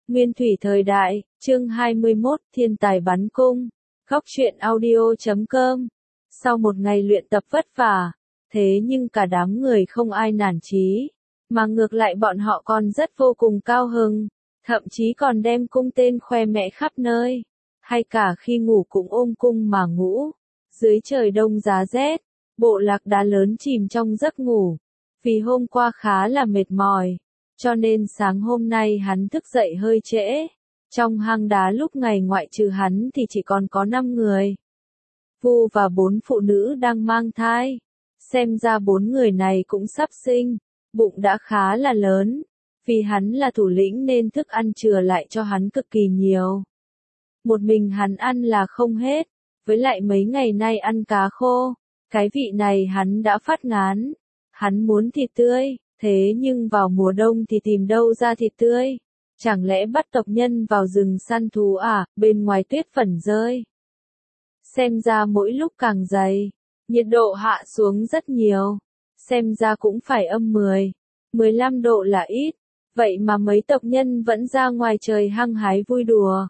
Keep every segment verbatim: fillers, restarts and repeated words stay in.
Nguyên thủy thời đại, chương hai mươi mốt, thiên tài bắn cung. Góc truyện audio chấm com. Sau một ngày luyện tập vất vả, thế nhưng cả đám người không ai nản chí, mà ngược lại bọn họ còn rất vô cùng cao hứng, thậm chí còn đem cung tên khoe mẽ khắp nơi, hay cả khi ngủ cũng ôm cung mà ngủ. Dưới trời đông giá rét, bộ lạc đá lớn chìm trong giấc ngủ, vì hôm qua khá là mệt mỏi, cho nên sáng hôm nay hắn thức dậy hơi trễ. Trong hang đá lúc ngày ngoại trừ hắn thì chỉ còn có năm người. Vu và bốn phụ nữ đang mang thai. Xem ra bốn người này cũng sắp sinh, bụng đã khá là lớn. Vì hắn là thủ lĩnh nên thức ăn chừa lại cho hắn cực kỳ nhiều. Một mình hắn ăn là không hết, với lại mấy ngày nay ăn cá khô, cái vị này hắn đã phát ngán. Hắn muốn thịt tươi, thế nhưng vào mùa đông thì tìm đâu ra thịt tươi? Chẳng lẽ bắt tộc nhân vào rừng săn thú à, bên ngoài tuyết phần rơi. Xem ra mỗi lúc càng dày, nhiệt độ hạ xuống rất nhiều. Xem ra cũng phải âm mười, mười lăm độ là ít, vậy mà mấy tộc nhân vẫn ra ngoài trời hăng hái vui đùa.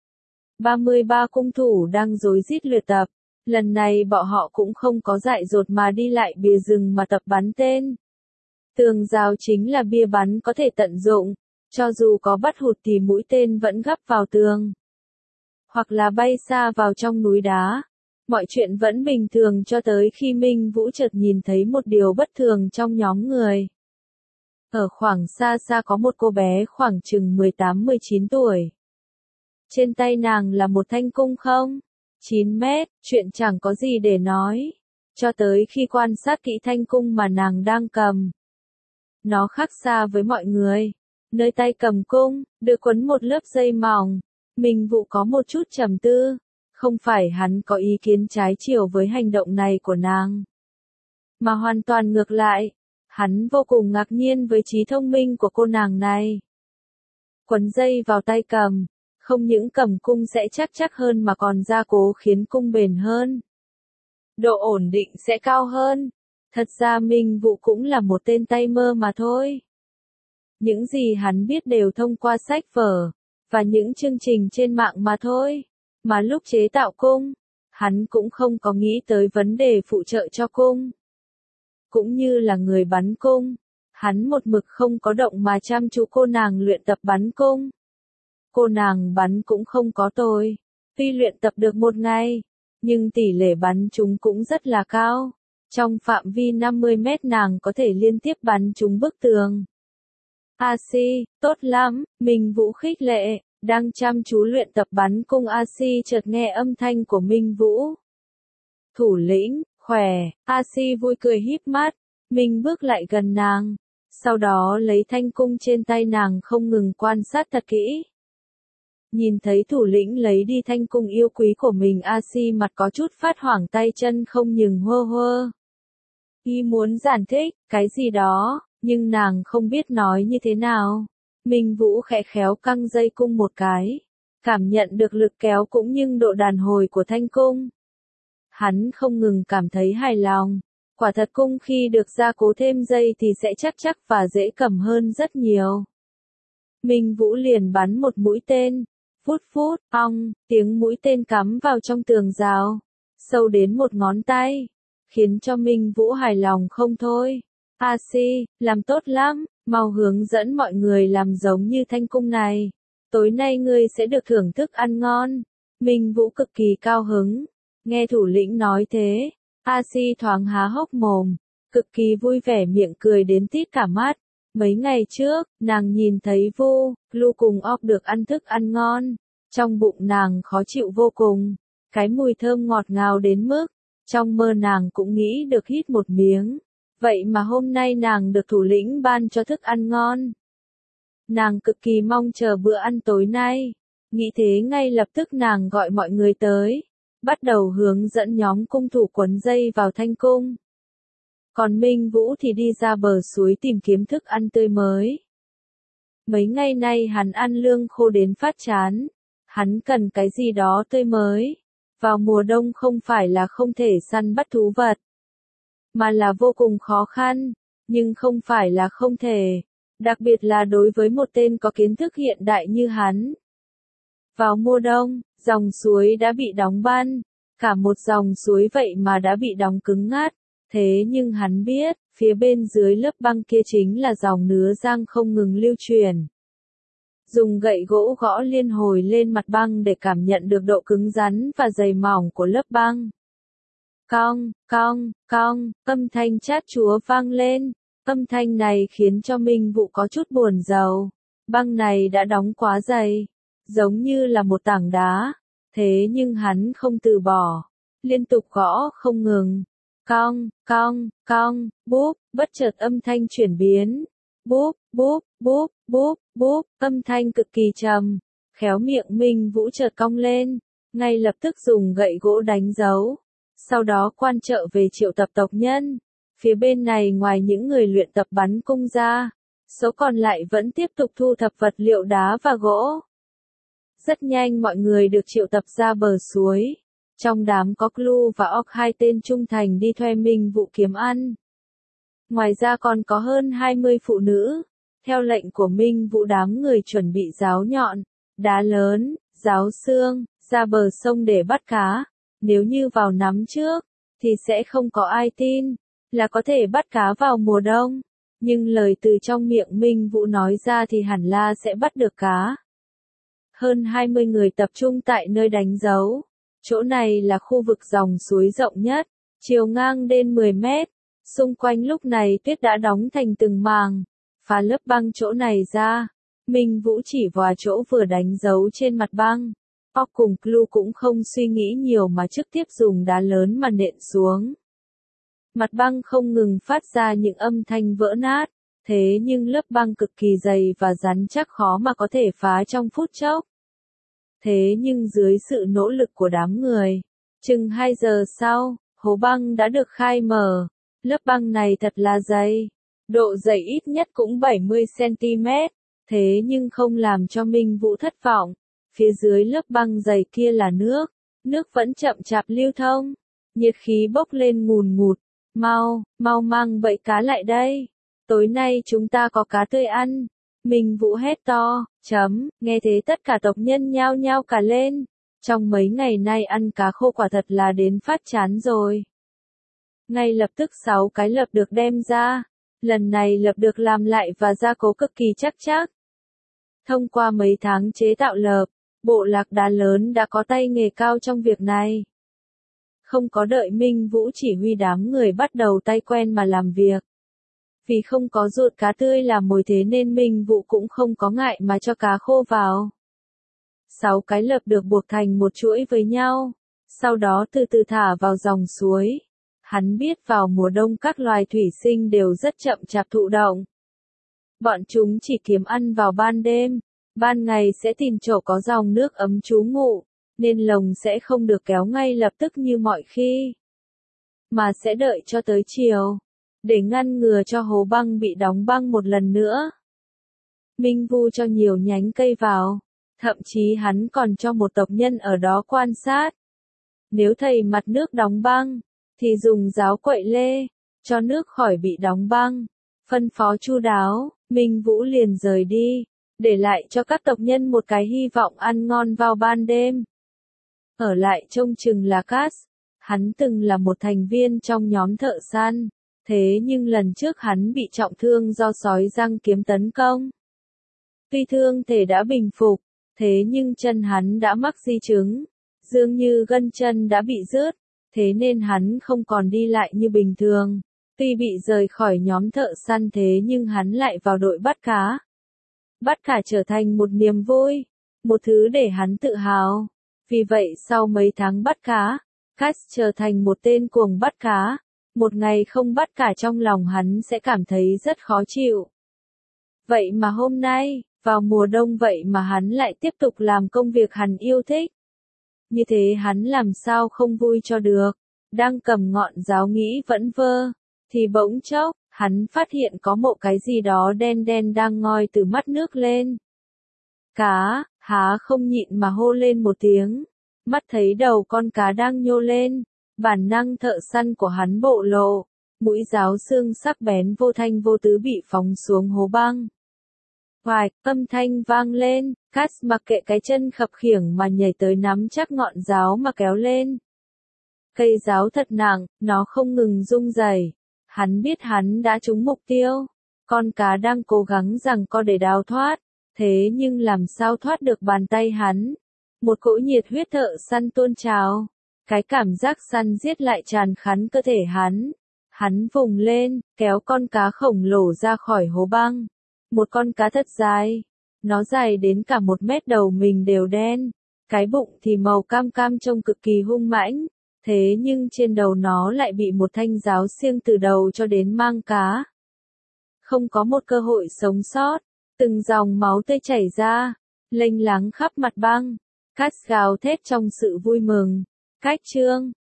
ba mươi ba cung thủ đang rối rít luyện tập, lần này bọn họ cũng không có dại dột mà đi lại bìa rừng mà tập bắn tên. Tường rào chính là bia bắn có thể tận dụng, cho dù có bắt hụt thì mũi tên vẫn gắp vào tường, hoặc là bay xa vào trong núi đá. Mọi chuyện vẫn bình thường cho tới khi Minh Vũ chợt nhìn thấy một điều bất thường trong nhóm người. Ở khoảng xa xa có một cô bé khoảng chừng mười tám mười chín tuổi. Trên tay nàng là một thanh cung không? chín mét, chuyện chẳng có gì để nói. Cho tới khi quan sát kỹ thanh cung mà nàng đang cầm. Nó khác xa với mọi người. Nơi tay cầm cung, được quấn một lớp dây mỏng. Minh Vũ có một chút trầm tư. Không phải hắn có ý kiến trái chiều với hành động này của nàng, mà hoàn toàn ngược lại. Hắn vô cùng ngạc nhiên với trí thông minh của cô nàng này. Quấn dây vào tay cầm, không những cầm cung sẽ chắc chắc hơn mà còn gia cố khiến cung bền hơn. Độ ổn định sẽ cao hơn. Thật ra Minh Vũ cũng là một tên tay mơ mà thôi. Những gì hắn biết đều thông qua sách vở, và những chương trình trên mạng mà thôi. Mà lúc chế tạo cung, hắn cũng không có nghĩ tới vấn đề phụ trợ cho cung. Cũng như là người bắn cung, hắn một mực không có động mà chăm chú cô nàng luyện tập bắn cung. Cô nàng bắn cũng không có tồi, tuy luyện tập được một ngày, nhưng tỷ lệ bắn chúng cũng rất là cao. Trong phạm vi năm mươi mét nàng có thể liên tiếp bắn trúng bức tường. A Si, tốt lắm, Minh Vũ khích lệ, đang chăm chú luyện tập bắn cung. A Si chợt nghe âm thanh của Minh Vũ. Thủ lĩnh, khỏe, A Si vui cười híp mắt, Minh bước lại gần nàng, sau đó lấy thanh cung trên tay nàng không ngừng quan sát thật kỹ. Nhìn thấy thủ lĩnh lấy đi thanh cung yêu quý của mình, A Si mặt có chút phát hoảng, tay chân không ngừng hơ hơ. Y muốn giải thích cái gì đó, nhưng nàng không biết nói như thế nào. Minh Vũ khẽ khéo căng dây cung một cái, cảm nhận được lực kéo cũng như độ đàn hồi của thanh cung. Hắn không ngừng cảm thấy hài lòng, quả thật cung khi được gia cố thêm dây thì sẽ chắc chắc và dễ cầm hơn rất nhiều. Minh Vũ liền bắn một mũi tên, phút phút, ong, tiếng mũi tên cắm vào trong tường rào, sâu đến một ngón tay, khiến cho Minh Vũ hài lòng không thôi. A Si, làm tốt lắm, mau hướng dẫn mọi người làm giống như thanh cung này. Tối nay ngươi sẽ được thưởng thức ăn ngon. Minh Vũ cực kỳ cao hứng. Nghe thủ lĩnh nói thế, A Si thoáng há hốc mồm, cực kỳ vui vẻ, miệng cười đến tít cả mắt. Mấy ngày trước, nàng nhìn thấy Vu, Lu cùng óc được ăn thức ăn ngon. Trong bụng nàng khó chịu vô cùng. Cái mùi thơm ngọt ngào đến mức, trong mơ nàng cũng nghĩ được hít một miếng. Vậy mà hôm nay nàng được thủ lĩnh ban cho thức ăn ngon. Nàng cực kỳ mong chờ bữa ăn tối nay. Nghĩ thế ngay lập tức nàng gọi mọi người tới, bắt đầu hướng dẫn nhóm cung thủ quấn dây vào thanh cung. Còn Minh Vũ thì đi ra bờ suối tìm kiếm thức ăn tươi mới. Mấy ngày nay hắn ăn lương khô đến phát chán. Hắn cần cái gì đó tươi mới. Vào mùa đông không phải là không thể săn bắt thú vật, mà là vô cùng khó khăn, nhưng không phải là không thể. Đặc biệt là đối với một tên có kiến thức hiện đại như hắn. Vào mùa đông, dòng suối đã bị đóng băng, cả một dòng suối vậy mà đã bị đóng cứng ngắt, thế nhưng hắn biết, phía bên dưới lớp băng kia chính là dòng nứa giang không ngừng lưu truyền. Dùng gậy gỗ gõ liên hồi lên mặt băng để cảm nhận được độ cứng rắn và dày mỏng của lớp băng. Cong, cong, cong, âm thanh chát chúa vang lên, âm thanh này khiến cho Minh Vũ có chút buồn rầu. Băng này đã đóng quá dày, giống như là một tảng đá, thế nhưng hắn không từ bỏ, liên tục gõ không ngừng. Cong, cong, cong, búp, bất chợt âm thanh chuyển biến. Búp, búp, búp, búp, búp, âm thanh cực kỳ trầm, khéo miệng Minh Vũ chợt cong lên, ngay lập tức dùng gậy gỗ đánh dấu. Sau đó quan trợ về triệu tập tộc nhân. Phía bên này ngoài những người luyện tập bắn cung ra, số còn lại vẫn tiếp tục thu thập vật liệu đá và gỗ. Rất nhanh mọi người được triệu tập ra bờ suối. Trong đám có Clu và Orc, hai tên trung thành đi thuê Minh Vũ kiếm ăn. Ngoài ra còn có hơn hai mươi phụ nữ. Theo lệnh của Minh Vũ đám người chuẩn bị giáo nhọn, đá lớn, giáo xương, ra bờ sông để bắt cá. Nếu như vào nắm trước, thì sẽ không có ai tin là có thể bắt cá vào mùa đông. Nhưng lời từ trong miệng Minh Vũ nói ra thì hẳn là sẽ bắt được cá. Hơn hai mươi người tập trung tại nơi đánh dấu. Chỗ này là khu vực dòng suối rộng nhất, chiều ngang đến mười mét. Xung quanh lúc này tuyết đã đóng thành từng màng. Phá lớp băng chỗ này ra, Minh Vũ chỉ vào chỗ vừa đánh dấu trên mặt băng. Orc cùng Clu cũng không suy nghĩ nhiều mà trực tiếp dùng đá lớn mà nện xuống. Mặt băng không ngừng phát ra những âm thanh vỡ nát, thế nhưng lớp băng cực kỳ dày và rắn chắc khó mà có thể phá trong phút chốc. Thế nhưng dưới sự nỗ lực của đám người, chừng hai giờ sau, hố băng đã được khai mở. Lớp băng này thật là dày, độ dày ít nhất cũng bảy mươi xăng-ti-mét, thế nhưng không làm cho Minh Vũ thất vọng. Phía dưới lớp băng dày kia là nước, nước vẫn chậm chạp lưu thông, nhiệt khí bốc lên ngùn ngụt. Mau, mau mang bẫy cá lại đây, tối nay chúng ta có cá tươi ăn. Minh Vũ hét to, chấm, nghe thế tất cả tộc nhân nhao nhao cả lên. Trong mấy ngày nay ăn cá khô quả thật là đến phát chán rồi. Ngay lập tức sáu cái lợp được đem ra, lần này lợp được làm lại và gia cố cực kỳ chắc chắc. Thông qua mấy tháng chế tạo lợp, bộ lạc đá lớn đã có tay nghề cao trong việc này. Không có đợi Minh Vũ chỉ huy đám người bắt đầu tay quen mà làm việc. Vì không có ruột cá tươi làm mồi thế nên Minh Vũ cũng không có ngại mà cho cá khô vào. Sáu cái lợp được buộc thành một chuỗi với nhau, sau đó từ từ thả vào dòng suối. Hắn biết vào mùa đông các loài thủy sinh đều rất chậm chạp thụ động. Bọn chúng chỉ kiếm ăn vào ban đêm, ban ngày sẽ tìm chỗ có dòng nước ấm trú ngụ, nên lồng sẽ không được kéo ngay lập tức như mọi khi, mà sẽ đợi cho tới chiều, để ngăn ngừa cho hố băng bị đóng băng một lần nữa. Minh Vũ cho nhiều nhánh cây vào, thậm chí hắn còn cho một tộc nhân ở đó quan sát. Nếu thấy mặt nước đóng băng, thì dùng giáo quậy lê, cho nước khỏi bị đóng băng. Phân phó chu đáo, Minh Vũ liền rời đi, để lại cho các tộc nhân một cái hy vọng ăn ngon vào ban đêm. Ở lại trông chừng là Cass, hắn từng là một thành viên trong nhóm thợ săn, thế nhưng lần trước hắn bị trọng thương do sói răng kiếm tấn công. Tuy thương thể đã bình phục, thế nhưng chân hắn đã mắc di chứng, dường như gân chân đã bị rứt, thế nên hắn không còn đi lại như bình thường. Tuy bị rời khỏi nhóm thợ săn thế nhưng hắn lại vào đội bắt cá. Bắt cá trở thành một niềm vui, một thứ để hắn tự hào. Vì vậy sau mấy tháng bắt cá, Cass trở thành một tên cuồng bắt cá. Một ngày không bắt cá trong lòng hắn sẽ cảm thấy rất khó chịu. Vậy mà hôm nay, vào mùa đông vậy mà hắn lại tiếp tục làm công việc hắn yêu thích. Như thế hắn làm sao không vui cho được. Đang cầm ngọn giáo nghĩ vẫn vơ, thì bỗng chốc, hắn phát hiện có một cái gì đó đen đen đang ngoi từ mắt nước lên. Cá, há không nhịn mà hô lên một tiếng. Mắt thấy đầu con cá đang nhô lên, bản năng thợ săn của hắn bộ lộ, mũi giáo xương sắc bén vô thanh vô tứ bị phóng xuống hố băng. Hoài, âm thanh vang lên, Cass mặc kệ cái chân khập khiễng mà nhảy tới nắm chắc ngọn giáo mà kéo lên. Cây giáo thật nặng, nó không ngừng rung rẩy. Hắn biết hắn đã trúng mục tiêu. Con cá đang cố gắng giằng co để đào thoát, thế nhưng làm sao thoát được bàn tay hắn. Một cỗ nhiệt huyết thợ săn tuôn trào. Cái cảm giác săn giết lại tràn khắp cơ thể hắn. Hắn vùng lên, kéo con cá khổng lồ ra khỏi hố băng. Một con cá thật dài. Nó dài đến cả một mét, đầu mình đều đen. Cái bụng thì màu cam cam trông cực kỳ hung mãnh. Thế nhưng trên đầu nó lại bị một thanh giáo xiêng từ đầu cho đến mang cá. Không có một cơ hội sống sót. Từng dòng máu tươi chảy ra, lênh láng khắp mặt băng. Cass gào thét trong sự vui mừng. Cách chương